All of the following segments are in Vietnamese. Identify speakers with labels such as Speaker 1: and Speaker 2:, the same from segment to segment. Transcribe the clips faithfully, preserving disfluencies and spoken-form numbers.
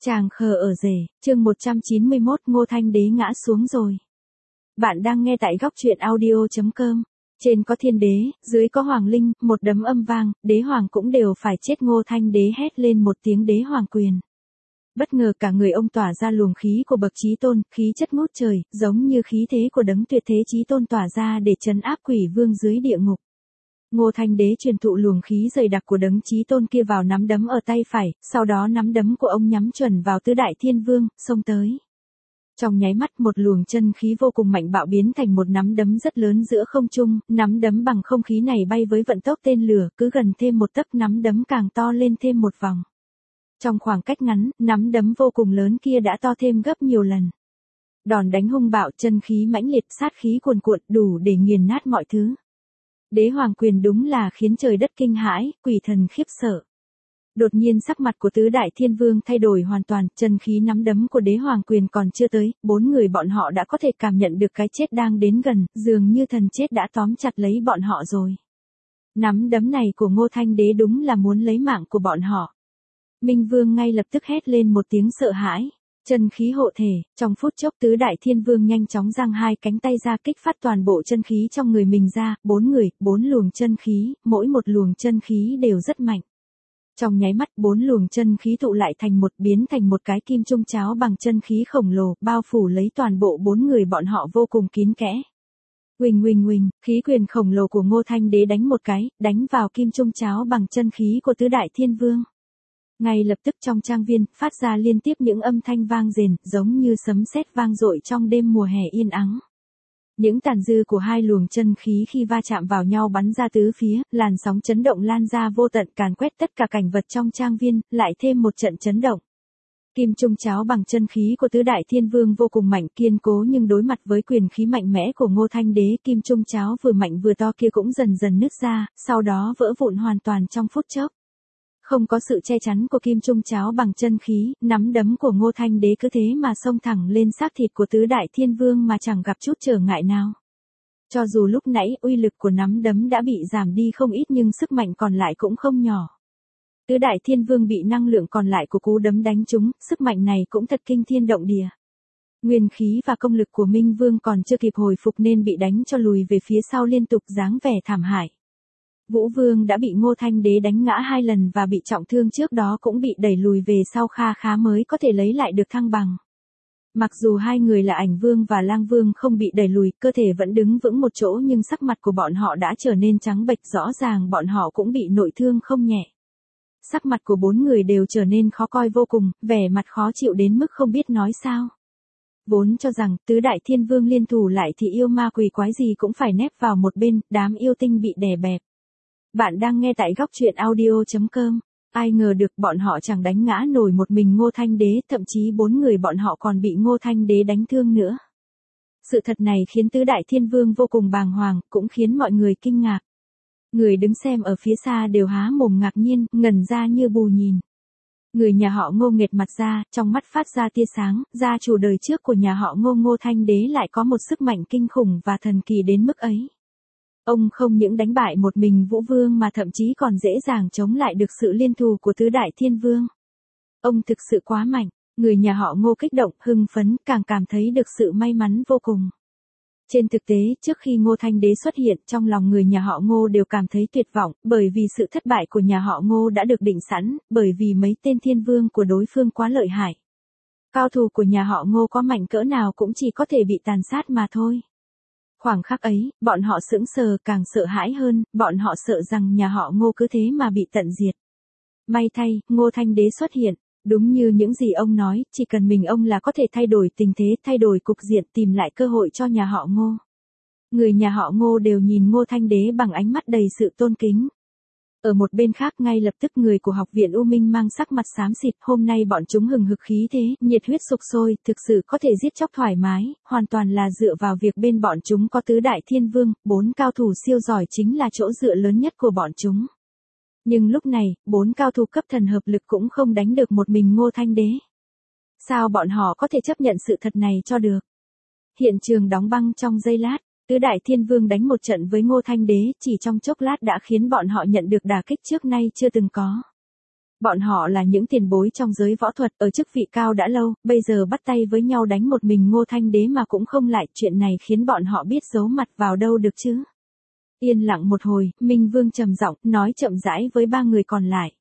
Speaker 1: Chàng khờ ở rể, chương một trăm chín mươi mốt Ngô Thanh Đế ngã xuống rồi. Bạn đang nghe tại góc truyện audio.com. Trên có thiên đế, dưới có hoàng linh, một đấm âm vang, đế hoàng cũng đều phải chết. Ngô Thanh Đế hét lên một tiếng đế hoàng quyền. Bất ngờ cả người ông tỏa ra luồng khí của bậc chí tôn, khí chất ngút trời, giống như khí thế của đấng tuyệt thế chí tôn tỏa ra để trấn áp quỷ vương dưới địa ngục. Ngô Thanh Đế truyền thụ luồng khí dày đặc của đấng chí tôn kia vào nắm đấm ở tay phải, sau đó nắm đấm của ông nhắm chuẩn vào tứ đại thiên vương, xông tới. Trong nháy mắt một luồng chân khí vô cùng mạnh bạo biến thành một nắm đấm rất lớn giữa không trung, nắm đấm bằng không khí này bay với vận tốc tên lửa, cứ gần thêm một tấc nắm đấm càng to lên thêm một vòng. Trong khoảng cách ngắn, nắm đấm vô cùng lớn kia đã to thêm gấp nhiều lần. Đòn đánh hung bạo, chân khí mãnh liệt, sát khí cuồn cuộn, đủ để nghiền nát mọi thứ. Đế hoàng quyền đúng là khiến trời đất kinh hãi, quỷ thần khiếp sợ. Đột nhiên sắc mặt của tứ đại thiên vương thay đổi hoàn toàn, chân khí nắm đấm của đế hoàng quyền còn chưa tới, bốn người bọn họ đã có thể cảm nhận được cái chết đang đến gần, dường như thần chết đã tóm chặt lấy bọn họ rồi. Nắm đấm này của Ngô Thanh Đế đúng là muốn lấy mạng của bọn họ. Minh Vương ngay lập tức hét lên một tiếng sợ hãi. Chân khí hộ thể, trong phút chốc tứ đại thiên vương nhanh chóng giang hai cánh tay ra kích phát toàn bộ chân khí trong người mình ra, bốn người, bốn luồng chân khí, mỗi một luồng chân khí đều rất mạnh. Trong nháy mắt bốn luồng chân khí tụ lại thành một, biến thành một cái kim trung cháo bằng chân khí khổng lồ, bao phủ lấy toàn bộ bốn người bọn họ vô cùng kín kẽ. Huỳnh huỳnh huỳnh, khí quyền khổng lồ của Ngô Thanh Đế đánh một cái, đánh vào kim trung cháo bằng chân khí của tứ đại thiên vương. Ngay lập tức trong trang viên, phát ra liên tiếp những âm thanh vang rền, giống như sấm sét vang dội trong đêm mùa hè yên ắng. Những tàn dư của hai luồng chân khí khi va chạm vào nhau bắn ra tứ phía, làn sóng chấn động lan ra vô tận càn quét tất cả cảnh vật trong trang viên, lại thêm một trận chấn động. Kim trung cháo bằng chân khí của tứ đại thiên vương vô cùng mạnh kiên cố, nhưng đối mặt với quyền khí mạnh mẽ của Ngô Thanh Đế, kim trung cháo vừa mạnh vừa to kia cũng dần dần nứt ra, sau đó vỡ vụn hoàn toàn trong phút chốc. Không có sự che chắn của kim trung cháo bằng chân khí, nắm đấm của Ngô Thanh Đế cứ thế mà xông thẳng lên xác thịt của tứ đại thiên vương mà chẳng gặp chút trở ngại nào. Cho dù lúc nãy uy lực của nắm đấm đã bị giảm đi không ít nhưng sức mạnh còn lại cũng không nhỏ. Tứ đại thiên vương bị năng lượng còn lại của cú đấm đánh trúng, sức mạnh này cũng thật kinh thiên động địa. Nguyên khí và công lực của Minh Vương còn chưa kịp hồi phục nên bị đánh cho lùi về phía sau liên tục, dáng vẻ thảm hại. Vũ Vương đã bị Ngô Thanh Đế đánh ngã hai lần và bị trọng thương trước đó cũng bị đẩy lùi về sau kha khá mới có thể lấy lại được thăng bằng. Mặc dù hai người là Ảnh Vương và Lang Vương không bị đẩy lùi, cơ thể vẫn đứng vững một chỗ nhưng sắc mặt của bọn họ đã trở nên trắng bệch, rõ ràng bọn họ cũng bị nội thương không nhẹ. Sắc mặt của bốn người đều trở nên khó coi vô cùng, vẻ mặt khó chịu đến mức không biết nói sao. Vốn cho rằng tứ đại thiên vương liên thủ lại thì yêu ma quỷ quái gì cũng phải nép vào một bên, đám yêu tinh bị đè bẹp. Bạn đang nghe tại góc truyện audio.com. Ai ngờ được bọn họ chẳng đánh ngã nổi một mình Ngô Thanh Đế, thậm chí bốn người bọn họ còn bị Ngô Thanh Đế đánh thương nữa. Sự thật này khiến tứ đại thiên vương vô cùng bàng hoàng, cũng khiến mọi người kinh ngạc. Người đứng xem ở phía xa đều há mồm ngạc nhiên, ngẩn ra như bù nhìn. Người nhà họ Ngô nghệt mặt ra, trong mắt phát ra tia sáng, gia chủ đời trước của nhà họ Ngô Ngô Thanh Đế lại có một sức mạnh kinh khủng và thần kỳ đến mức ấy. Ông không những đánh bại một mình Vũ Vương mà thậm chí còn dễ dàng chống lại được sự liên thủ của tứ đại thiên vương. Ông thực sự quá mạnh, người nhà họ Ngô kích động, hưng phấn, càng cảm thấy được sự may mắn vô cùng. Trên thực tế, trước khi Ngô Thanh Đế xuất hiện, trong lòng người nhà họ Ngô đều cảm thấy tuyệt vọng, bởi vì sự thất bại của nhà họ Ngô đã được định sẵn, bởi vì mấy tên thiên vương của đối phương quá lợi hại. Cao thủ của nhà họ Ngô có mạnh cỡ nào cũng chỉ có thể bị tàn sát mà thôi. Khoảng khắc ấy, bọn họ sững sờ, càng sợ hãi hơn, bọn họ sợ rằng nhà họ Ngô cứ thế mà bị tận diệt. May thay, Ngô Thanh Đế xuất hiện, đúng như những gì ông nói, chỉ cần mình ông là có thể thay đổi tình thế, thay đổi cục diện, tìm lại cơ hội cho nhà họ Ngô. Người nhà họ Ngô đều nhìn Ngô Thanh Đế bằng ánh mắt đầy sự tôn kính. Ở một bên khác ngay lập tức người của học viện U Minh mang sắc mặt xám xịt, hôm nay bọn chúng hừng hực khí thế, nhiệt huyết sục sôi, thực sự có thể giết chóc thoải mái, hoàn toàn là dựa vào việc bên bọn chúng có tứ đại thiên vương, bốn cao thủ siêu giỏi chính là chỗ dựa lớn nhất của bọn chúng. Nhưng lúc này, bốn cao thủ cấp thần hợp lực cũng không đánh được một mình Ngô Thanh Đế. Sao bọn họ có thể chấp nhận sự thật này cho được? Hiện trường đóng băng trong giây lát. Tứ đại thiên vương đánh một trận với Ngô Thanh Đế, chỉ trong chốc lát đã khiến bọn họ nhận được đả kích trước nay chưa từng có. Bọn họ là những tiền bối trong giới võ thuật, ở chức vị cao đã lâu, bây giờ bắt tay với nhau đánh một mình Ngô Thanh Đế mà cũng không lại, chuyện này khiến bọn họ biết giấu mặt vào đâu được chứ. Yên lặng một hồi, Minh Vương trầm giọng, nói chậm rãi với ba người còn lại.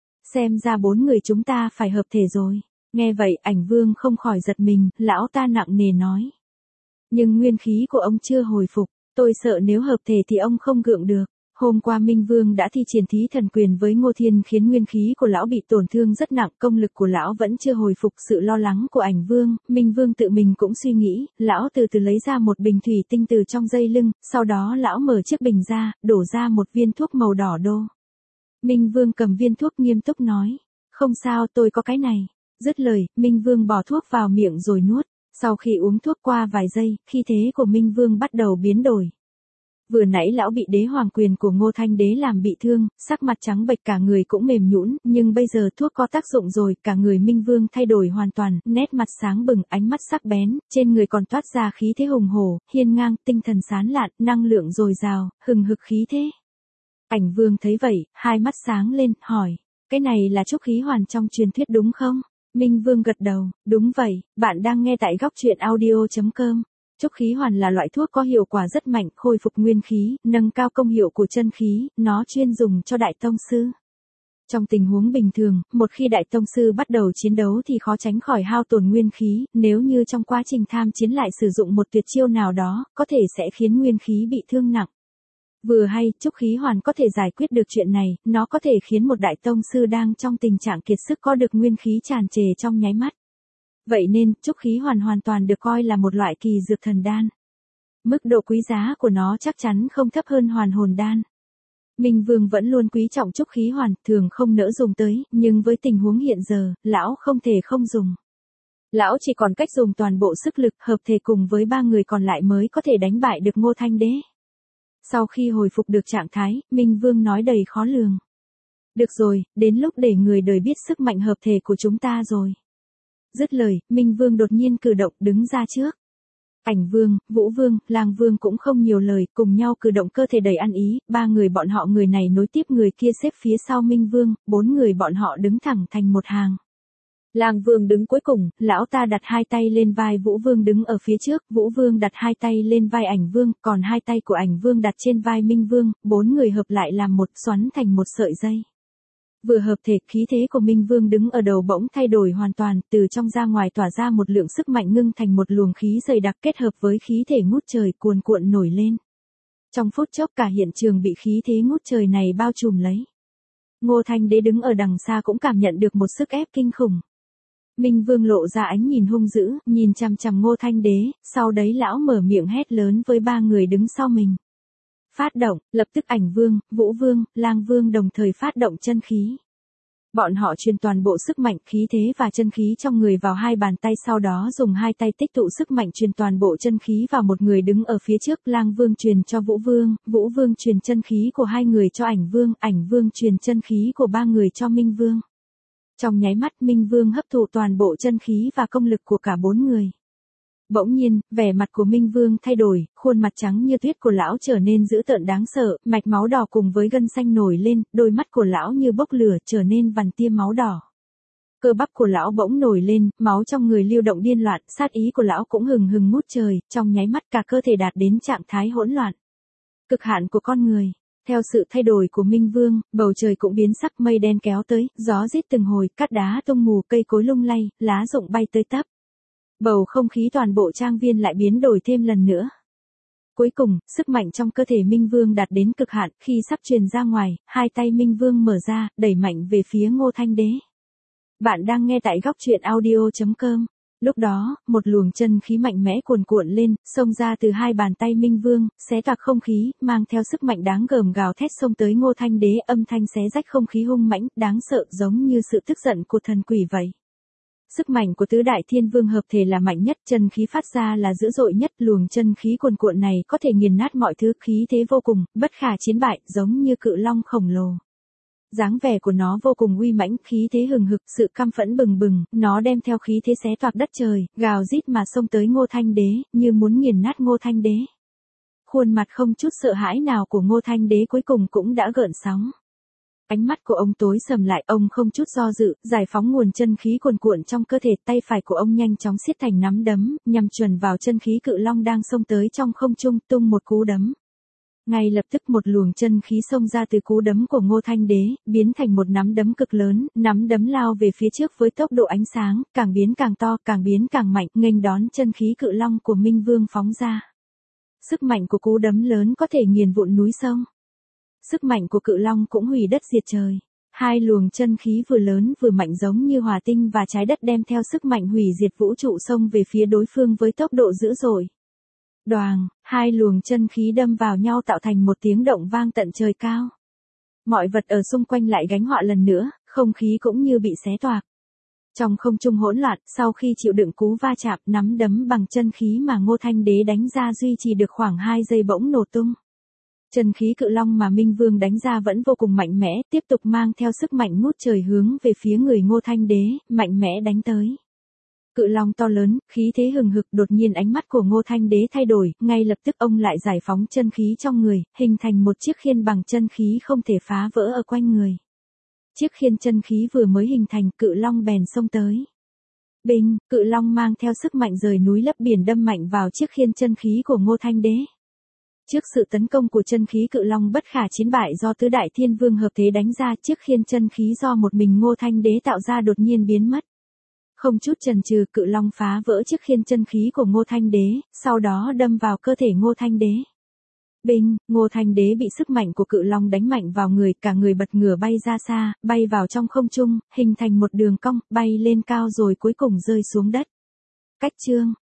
Speaker 1: Xem ra bốn người chúng ta phải hợp thể rồi. Nghe vậy, Ảnh Vương không khỏi giật mình, lão ta nặng nề nói. Nhưng nguyên khí của ông chưa hồi phục, tôi sợ nếu hợp thể thì ông không gượng được. Hôm qua Minh Vương đã thi triển thí thần quyền với Ngô Thiên khiến nguyên khí của lão bị tổn thương rất nặng, công lực của lão vẫn chưa hồi phục. Sự lo lắng của Ảnh Vương, Minh Vương tự mình cũng suy nghĩ, lão từ từ lấy ra một bình thủy tinh từ trong dây lưng, sau đó lão mở chiếc bình ra, đổ ra một viên thuốc màu đỏ đô. Minh Vương cầm viên thuốc nghiêm túc nói, không sao, tôi có cái này. Dứt lời, Minh Vương bỏ thuốc vào miệng rồi nuốt. Sau khi uống thuốc qua vài giây, khí thế của Minh Vương bắt đầu biến đổi. Vừa nãy lão bị đế hoàng quyền của Ngô Thanh Đế làm bị thương, sắc mặt trắng bệch cả người cũng mềm nhũn, nhưng bây giờ thuốc có tác dụng rồi, cả người Minh Vương thay đổi hoàn toàn, nét mặt sáng bừng, ánh mắt sắc bén, trên người còn toát ra khí thế hùng hổ, hiên ngang, tinh thần sáng lạn, năng lượng dồi dào, hừng hực khí thế. Ảnh Vương thấy vậy, hai mắt sáng lên, hỏi, cái này là trúc khí hoàn trong truyền thuyết đúng không? Minh Vương gật đầu, đúng vậy, bạn đang nghe tại góc truyện audio chấm com. Trúc khí hoàn là loại thuốc có hiệu quả rất mạnh, khôi phục nguyên khí, nâng cao công hiệu của chân khí, nó chuyên dùng cho đại tông sư. Trong tình huống bình thường, một khi đại tông sư bắt đầu chiến đấu thì khó tránh khỏi hao tổn nguyên khí, nếu như trong quá trình tham chiến lại sử dụng một tuyệt chiêu nào đó, có thể sẽ khiến nguyên khí bị thương nặng. Vừa hay, trúc khí hoàn có thể giải quyết được chuyện này, nó có thể khiến một đại tông sư đang trong tình trạng kiệt sức có được nguyên khí tràn trề trong nháy mắt. Vậy nên, trúc khí hoàn hoàn toàn được coi là một loại kỳ dược thần đan. Mức độ quý giá của nó chắc chắn không thấp hơn hoàn hồn đan. Minh Vương vẫn luôn quý trọng trúc khí hoàn, thường không nỡ dùng tới, nhưng với tình huống hiện giờ, lão không thể không dùng. Lão chỉ còn cách dùng toàn bộ sức lực, hợp thể cùng với ba người còn lại mới có thể đánh bại được Ngô Thanh Đế. Sau khi hồi phục được trạng thái, Minh Vương nói đầy khó lường. Được rồi, đến lúc để người đời biết sức mạnh hợp thể của chúng ta rồi. Dứt lời, Minh Vương đột nhiên cử động đứng ra trước. Ảnh Vương, Vũ Vương, Lang Vương cũng không nhiều lời, cùng nhau cử động cơ thể đầy ăn ý, ba người bọn họ người này nối tiếp người kia xếp phía sau Minh Vương, bốn người bọn họ đứng thẳng thành một hàng. Lang Vương đứng cuối cùng, lão ta đặt hai tay lên vai Vũ Vương đứng ở phía trước, Vũ Vương đặt hai tay lên vai Ảnh Vương, còn hai tay của Ảnh Vương đặt trên vai Minh Vương, bốn người hợp lại làm một, xoắn thành một sợi dây. Vừa hợp thể, khí thế của Minh Vương đứng ở đầu bỗng thay đổi hoàn toàn, từ trong ra ngoài tỏa ra một lượng sức mạnh ngưng thành một luồng khí dày đặc kết hợp với khí thể ngút trời cuồn cuộn nổi lên. Trong phút chốc cả hiện trường bị khí thế ngút trời này bao trùm lấy. Ngô Thanh Đế đứng ở đằng xa cũng cảm nhận được một sức ép kinh khủng. Minh Vương lộ ra ánh nhìn hung dữ, nhìn chằm chằm Ngô Thanh Đế, sau đấy lão mở miệng hét lớn với ba người đứng sau mình. Phát động, lập tức Ảnh Vương, Vũ Vương, Lang Vương đồng thời phát động chân khí. Bọn họ truyền toàn bộ sức mạnh, khí thế và chân khí trong người vào hai bàn tay, sau đó dùng hai tay tích tụ sức mạnh truyền toàn bộ chân khí vào một người đứng ở phía trước. Lang Vương truyền cho Vũ Vương, Vũ Vương truyền chân khí của hai người cho Ảnh Vương, Ảnh Vương truyền chân khí của ba người cho Minh Vương. Trong nháy mắt Minh Vương hấp thụ toàn bộ chân khí và công lực của cả bốn người. Bỗng nhiên, vẻ mặt của Minh Vương thay đổi, khuôn mặt trắng như tuyết của lão trở nên dữ tợn đáng sợ, mạch máu đỏ cùng với gân xanh nổi lên, đôi mắt của lão như bốc lửa trở nên vằn tia máu đỏ. Cơ bắp của lão bỗng nổi lên, máu trong người lưu động điên loạn, sát ý của lão cũng hừng hừng ngút trời, trong nháy mắt cả cơ thể đạt đến trạng thái hỗn loạn. Cực hạn của con người. Theo sự thay đổi của Minh Vương, bầu trời cũng biến sắc, mây đen kéo tới, gió rít từng hồi, cát đá tung mù, cây cối lung lay, lá rụng bay tới tấp. Bầu không khí toàn bộ trang viên lại biến đổi thêm lần nữa. Cuối cùng, sức mạnh trong cơ thể Minh Vương đạt đến cực hạn, khi sắp truyền ra ngoài, hai tay Minh Vương mở ra, đẩy mạnh về phía Ngô Thanh Đế. Bạn đang nghe tại góc truyện audio chấm com. Lúc đó, một luồng chân khí mạnh mẽ cuồn cuộn lên, xông ra từ hai bàn tay Minh Vương, xé toạc không khí, mang theo sức mạnh đáng gờm gào thét xông tới Ngô Thanh Đế, âm thanh xé rách không khí hung mãnh, đáng sợ giống như sự tức giận của thần quỷ vậy. Sức mạnh của tứ đại thiên vương hợp thể là mạnh nhất, chân khí phát ra là dữ dội nhất, luồng chân khí cuồn cuộn này có thể nghiền nát mọi thứ, khí thế vô cùng, bất khả chiến bại, giống như cự long khổng lồ. Dáng vẻ của nó vô cùng uy mãnh, khí thế hừng hực, sự căm phẫn bừng bừng, nó đem theo khí thế xé toạc đất trời, gào rít mà xông tới Ngô Thanh Đế, như muốn nghiền nát Ngô Thanh Đế. Khuôn mặt không chút sợ hãi nào của Ngô Thanh Đế cuối cùng cũng đã gợn sóng. Ánh mắt của ông tối sầm lại, ông không chút do dự, giải phóng nguồn chân khí cuồn cuộn trong cơ thể, tay phải của ông nhanh chóng siết thành nắm đấm, nhằm chuẩn vào chân khí cự long đang xông tới trong không trung, tung một cú đấm. Ngay lập tức một luồng chân khí xông ra từ cú đấm của Ngô Thanh Đế, biến thành một nắm đấm cực lớn, nắm đấm lao về phía trước với tốc độ ánh sáng, càng biến càng to, càng biến càng mạnh, nghênh đón chân khí cự long của Minh Vương phóng ra. Sức mạnh của cú đấm lớn có thể nghiền vụn núi sông. Sức mạnh của cự long cũng hủy đất diệt trời. Hai luồng chân khí vừa lớn vừa mạnh giống như hỏa tinh và trái đất đem theo sức mạnh hủy diệt vũ trụ xông về phía đối phương với tốc độ dữ dội. Đoàng, hai luồng chân khí đâm vào nhau tạo thành một tiếng động vang tận trời cao. Mọi vật ở xung quanh lại gánh họa lần nữa, không khí cũng như bị xé toạc. Trong không trung hỗn loạn, sau khi chịu đựng cú va chạm, nắm đấm bằng chân khí mà Ngô Thanh Đế đánh ra duy trì được khoảng hai giây bỗng nổ tung. Chân khí cự long mà Minh Vương đánh ra vẫn vô cùng mạnh mẽ, tiếp tục mang theo sức mạnh ngút trời hướng về phía người Ngô Thanh Đế, mạnh mẽ đánh tới. Cự long to lớn, khí thế hừng hực, đột nhiên ánh mắt của Ngô Thanh Đế thay đổi, ngay lập tức ông lại giải phóng chân khí trong người, hình thành một chiếc khiên bằng chân khí không thể phá vỡ ở quanh người. Chiếc khiên chân khí vừa mới hình thành, cự long bèn xông tới. Binh, cự long mang theo sức mạnh rời núi lấp biển đâm mạnh vào chiếc khiên chân khí của Ngô Thanh Đế. Trước sự tấn công của chân khí cự long bất khả chiến bại do tứ đại thiên vương hợp thế đánh ra, chiếc khiên chân khí do một mình Ngô Thanh Đế tạo ra đột nhiên biến mất. Không chút chần chừ, cự long phá vỡ chiếc khiên chân khí của Ngô Thanh Đế, sau đó đâm vào cơ thể Ngô Thanh Đế. Binh, Ngô Thanh Đế bị sức mạnh của cự long đánh mạnh vào người, cả người bật ngửa bay ra xa, bay vào trong không trung, hình thành một đường cong, bay lên cao rồi cuối cùng rơi xuống đất. Cách chương